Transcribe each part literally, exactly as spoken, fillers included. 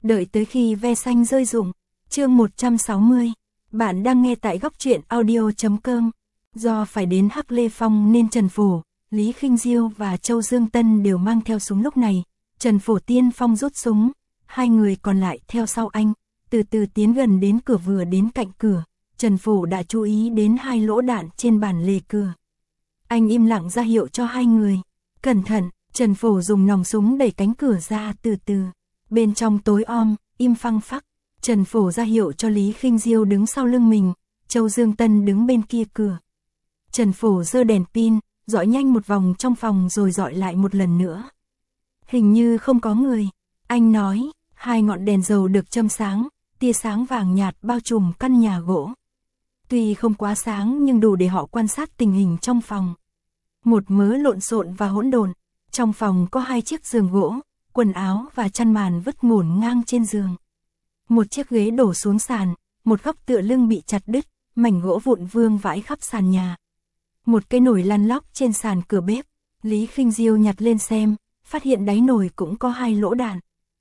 Đợi tới khi ve xanh rơi rụng. Chương một trăm sáu mươi. Bạn đang nghe tại góc truyện audio chấm com. Do phải đến Hắc Lê Phong nên Trần Phổ, Lý Khinh Diêu và Châu Dương Tân đều mang theo súng lúc này. Trần Phổ tiên phong rút súng, hai người còn lại theo sau anh, từ từ tiến gần đến cửa. Vừa đến cạnh cửa, Trần Phổ đã chú ý đến hai lỗ đạn trên bàn lề cửa. Anh im lặng ra hiệu cho hai người. Cẩn thận, Trần Phổ dùng nòng súng đẩy cánh cửa ra từ từ. Bên trong tối om, im phăng phắc. Trần Phổ ra hiệu cho Lý Khinh Diêu đứng sau lưng mình, Châu Dương Tân đứng bên kia cửa. Trần Phổ giơ đèn pin, dọi nhanh một vòng trong phòng rồi dọi lại một lần nữa. Hình như không có người, anh nói. Hai ngọn đèn dầu được châm sáng, tia sáng vàng nhạt bao trùm căn nhà gỗ. Tuy không quá sáng nhưng đủ để họ quan sát tình hình trong phòng. Một mớ lộn xộn và hỗn độn. Trong phòng có hai chiếc giường gỗ, quần áo và chăn màn vứt ngổn ngang trên giường. Một chiếc ghế đổ xuống sàn, một góc tựa lưng bị chặt đứt, mảnh gỗ vụn vương vãi khắp sàn nhà. Một cái nồi lăn lóc trên sàn cửa bếp, Lý Khinh Diêu nhặt lên xem, phát hiện đáy nồi cũng có hai lỗ đạn.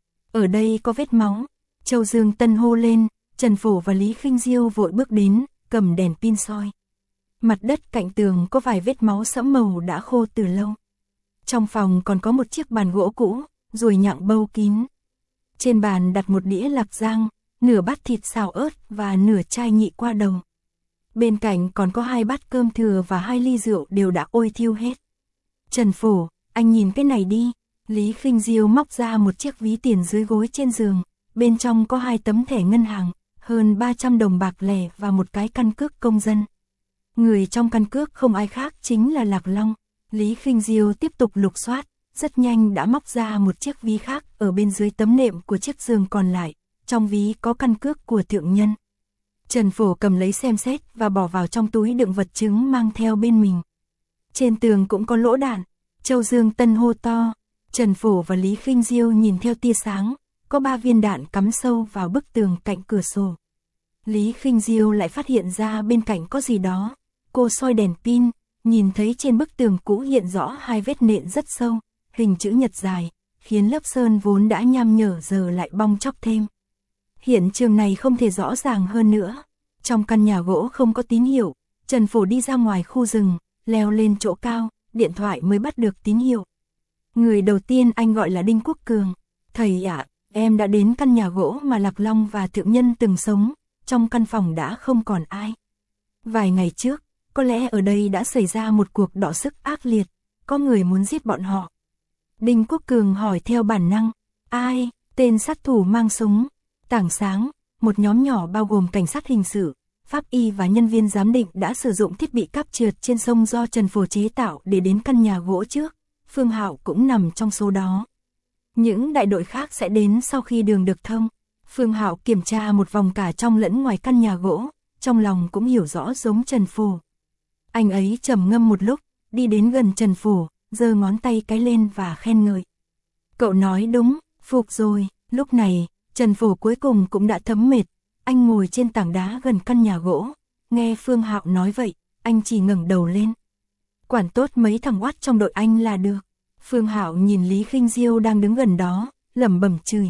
Ở đây có vết máu. Châu Dương Tân hô lên, Trần Phổ và Lý Khinh Diêu vội bước đến, cầm đèn pin soi. Mặt đất cạnh tường có vài vết máu sẫm màu đã khô từ lâu. Trong phòng còn có một chiếc bàn gỗ cũ, ruồi nhặng bâu kín. Trên bàn đặt một đĩa lạc rang, nửa bát thịt xào ớt và nửa chai nhị qua đầu. Bên cạnh còn có hai bát cơm thừa và hai ly rượu đều đã ôi thiêu hết. Trần Phổ, anh nhìn cái này đi. Lý Khinh Diêu móc ra một chiếc ví tiền dưới gối trên giường, bên trong có hai tấm thẻ ngân hàng, hơn ba trăm đồng bạc lẻ và một cái căn cước công dân. Người trong căn cước không ai khác chính là Lạc Long. Lý Khinh Diêu tiếp tục lục soát, rất nhanh đã móc ra một chiếc ví khác ở bên dưới tấm nệm của chiếc giường còn lại, trong ví có căn cước của thượng nhân. Trần Phổ cầm lấy xem xét và bỏ vào trong túi đựng vật chứng mang theo bên mình. Trên tường cũng có lỗ đạn. Châu Dương Tân hô to. Trần Phổ và Lý Khinh Diêu nhìn theo tia sáng, có ba viên đạn cắm sâu vào bức tường cạnh cửa sổ. Lý Khinh Diêu lại phát hiện ra bên cạnh có gì đó. Cô soi đèn pin, nhìn thấy trên bức tường cũ hiện rõ hai vết nện rất sâu, hình chữ nhật dài, khiến lớp sơn vốn đã nham nhở giờ lại bong tróc thêm. Hiện trường này không thể rõ ràng hơn nữa. Trong căn nhà gỗ không có tín hiệu, Trần Phổ đi ra ngoài khu rừng, leo lên chỗ cao, điện thoại mới bắt được tín hiệu. Người đầu tiên anh gọi là Đinh Quốc Cường. Thầy ạ, em đã đến căn nhà gỗ mà Lạc Long và thượng nhân từng sống, trong căn phòng đã không còn ai. Vài ngày trước, có lẽ ở đây đã xảy ra một cuộc đọ sức ác liệt, có người muốn giết bọn họ. Đinh Quốc Cường hỏi theo bản năng, ai? Tên sát thủ mang súng. Tảng sáng, một nhóm nhỏ bao gồm cảnh sát hình sự, pháp y và nhân viên giám định đã sử dụng thiết bị cáp trượt trên sông do Trần Phổ chế tạo để đến căn nhà gỗ trước. Phương Hạo cũng nằm trong số đó. Những đại đội khác sẽ đến sau khi đường được thông. Phương Hạo kiểm tra một vòng cả trong lẫn ngoài căn nhà gỗ, trong lòng cũng hiểu rõ giống Trần Phổ. Anh ấy trầm ngâm một lúc, đi đến gần Trần Phổ, giơ ngón tay cái lên và khen ngợi. Cậu nói đúng, phục rồi. Lúc này, Trần Phổ cuối cùng cũng đã thấm mệt. Anh ngồi trên tảng đá gần căn nhà gỗ. Nghe Phương Hạo nói vậy, anh chỉ ngẩng đầu lên. Quản tốt mấy thằng oát trong đội anh là được. Phương Hạo nhìn Lý Khinh Diêu đang đứng gần đó, lẩm bẩm chửi.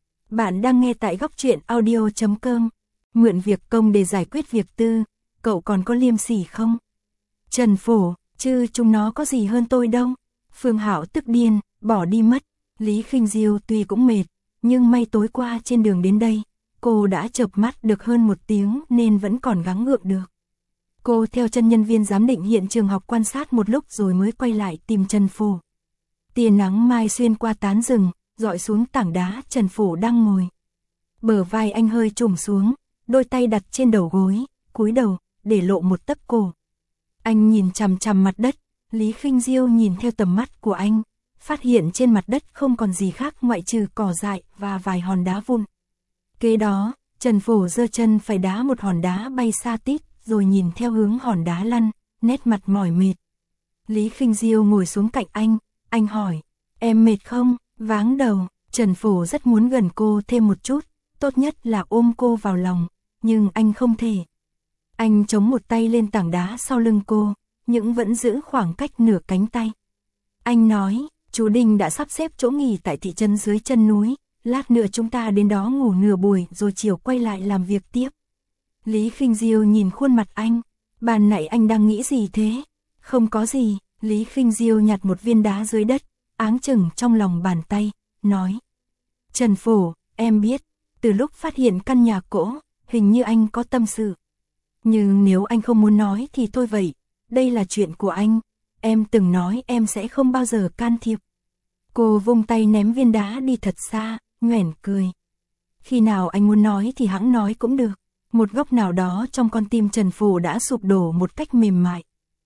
Bạn đang nghe tại góc truyện audio chấm com. Mượn việc công để giải quyết việc tư, cậu còn có liêm sỉ không? Trần Phổ, chứ chúng nó có gì hơn tôi đâu. Phương Hạo tức điên, bỏ đi mất. Lý Khinh Diêu tuy cũng mệt, nhưng may tối qua trên đường đến đây, cô đã chợp mắt được hơn một tiếng nên vẫn còn gắng gượng được. Cô theo chân nhân viên giám định hiện trường học quan sát một lúc rồi mới quay lại tìm Trần Phổ. Tia nắng mai xuyên qua tán rừng, dọi xuống tảng đá Trần Phổ đang ngồi. Bờ vai anh hơi trùng xuống, đôi tay đặt trên đầu gối, cúi đầu, để lộ một tấc cổ. Anh nhìn chằm chằm mặt đất, Lý Khinh Diêu nhìn theo tầm mắt của anh, phát hiện trên mặt đất không còn gì khác ngoại trừ cỏ dại và vài hòn đá vụn. Kế đó, Trần Phổ giơ chân phải đá một hòn đá bay xa tít, rồi nhìn theo hướng hòn đá lăn, nét mặt mỏi mệt. Lý Khinh Diêu ngồi xuống cạnh anh, anh hỏi, em mệt không? Váng đầu. Trần Phổ rất muốn gần cô thêm một chút, tốt nhất là ôm cô vào lòng, nhưng anh không thể. Anh chống một tay lên tảng đá sau lưng cô, nhưng vẫn giữ khoảng cách nửa cánh tay. Anh nói, chú Đinh đã sắp xếp chỗ nghỉ tại thị trấn dưới chân núi, lát nữa chúng ta đến đó ngủ nửa buổi rồi chiều quay lại làm việc tiếp. Lý Khinh Diêu nhìn khuôn mặt anh, ban nãy anh đang nghĩ gì thế? Không có gì, Lý Khinh Diêu nhặt một viên đá dưới đất, áng chừng trong lòng bàn tay, nói. Trần Phổ, em biết, từ lúc phát hiện căn nhà cỗ, hình như anh có tâm sự. Nhưng nếu anh không muốn nói thì thôi vậy, đây là chuyện của anh, em từng nói em sẽ không bao giờ can thiệp. Cô vung tay ném viên đá đi thật xa, nhoẻn cười. Khi nào anh muốn nói thì hẵng nói cũng được. Một góc nào đó trong con tim Trần Phổ đã sụp đổ một cách mềm mại.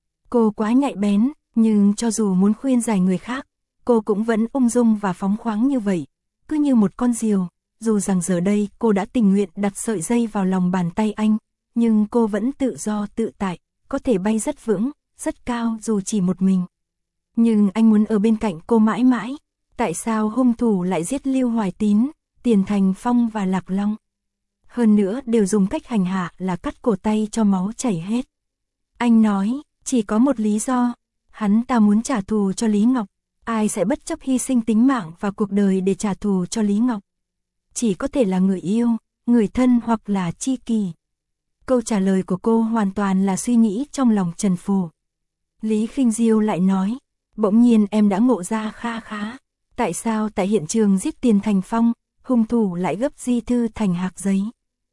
Cô quá nhạy bén, nhưng cho dù muốn khuyên giải người khác, cô cũng vẫn ung dung và phóng khoáng như vậy, cứ như một con diều. Dù rằng giờ đây cô đã tình nguyện đặt sợi dây vào lòng bàn tay anh, nhưng cô vẫn tự do tự tại, có thể bay rất vững, rất cao dù chỉ một mình. Nhưng anh muốn ở bên cạnh cô mãi mãi. Tại sao hung thủ lại giết Lưu Hoài Tín, Tiền Thành Phong và Lạc Long? Hơn nữa đều dùng cách hành hạ là cắt cổ tay cho máu chảy hết. Anh nói, chỉ có một lý do, hắn ta muốn trả thù cho Lý Ngọc. Ai sẽ bất chấp hy sinh tính mạng và cuộc đời để trả thù cho Lý Ngọc? Chỉ có thể là người yêu, người thân hoặc là tri kỷ. Câu trả lời của cô hoàn toàn là suy nghĩ trong lòng Trần Phổ. Lý Khinh Diêu lại nói, bỗng nhiên em đã ngộ ra kha khá. Tại sao tại hiện trường giết Tiền Thành Phong, hung thủ lại gấp di thư thành hạc giấy?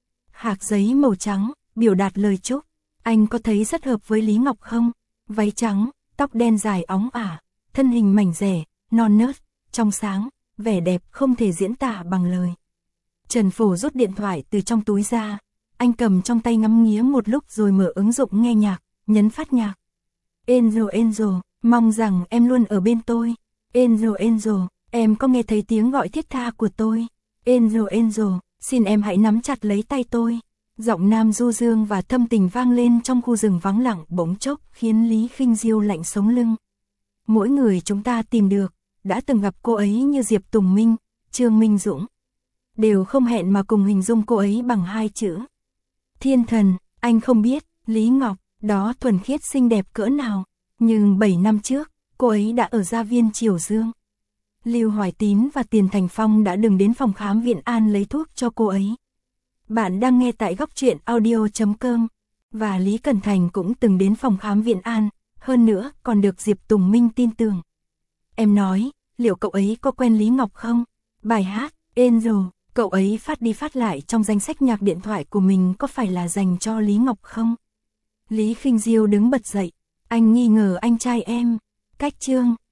Hạc giấy màu trắng, biểu đạt lời chúc. Anh có thấy rất hợp với Lý Ngọc không? Váy trắng, tóc đen dài óng ả, thân hình mảnh dẻ, non nớt, trong sáng, vẻ đẹp không thể diễn tả bằng lời. Trần Phổ rút điện thoại từ trong túi ra, anh cầm trong tay ngắm nghía một lúc rồi mở ứng dụng nghe nhạc, nhấn phát nhạc. Angel Angel, mong rằng em luôn ở bên tôi. Angel Angel, em có nghe thấy tiếng gọi thiết tha của tôi? Angel Angel, xin em hãy nắm chặt lấy tay tôi. Giọng nam du dương và thâm tình vang lên trong khu rừng vắng lặng bỗng chốc khiến Lý Khinh Diêu lạnh sống lưng. Mỗi người chúng ta tìm được, đã từng gặp cô ấy như Diệp Tùng Minh, Trương Minh Dũng, đều không hẹn mà cùng hình dung cô ấy bằng hai chữ. Thiên thần, anh không biết, Lý Ngọc, đó thuần khiết xinh đẹp cỡ nào, nhưng bảy năm trước, cô ấy đã ở gia viên Triều Dương. Lưu Hoài Tín và Tiền Thành Phong đã từng đến phòng khám Viện An lấy thuốc cho cô ấy. Bạn đang nghe tại góc truyện audio chấm com. Và Lý Cẩn Thành cũng từng đến phòng khám Viện An, hơn nữa còn được Diệp Tùng Minh tin tưởng. Em nói, liệu cậu ấy có quen Lý Ngọc không? Bài hát, Angel, cậu ấy phát đi phát lại trong danh sách nhạc điện thoại của mình có phải là dành cho Lý Ngọc không? Lý Khinh Diêu đứng bật dậy, anh nghi ngờ anh trai em. Cách chương